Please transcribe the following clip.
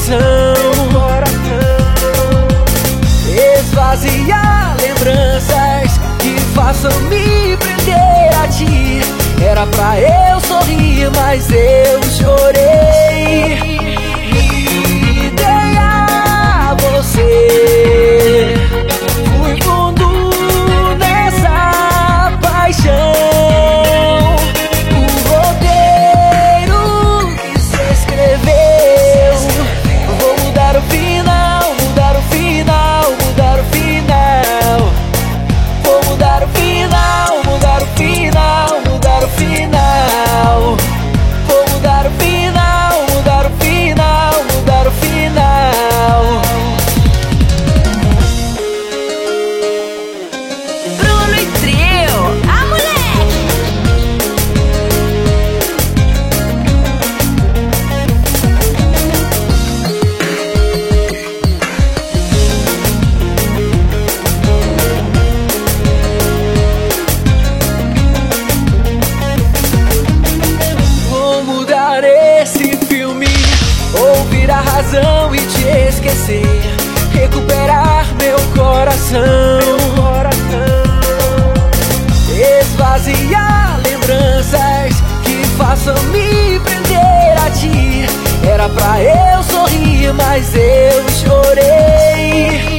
Esvaziar lembranças que façam me prender a ti. Era pra eu sorrir, mas eu chorei. Me dei a você, fui fundo nessa paixão. O roteiro que se escreveu, vou mudar o final, mudar o final, mudar o final. Vou mudar o final, mudar o final, mudar o final. Vou mudar o final, mudar o final, mudar o final. Bruno e Trio, a moleque. Vou mudar esse filme, ouvir a razão e te esquecer, recuperar meu coração. Esvaziar lembranças que façam me prender a ti. Era pra eu sorrir, mas eu chorei.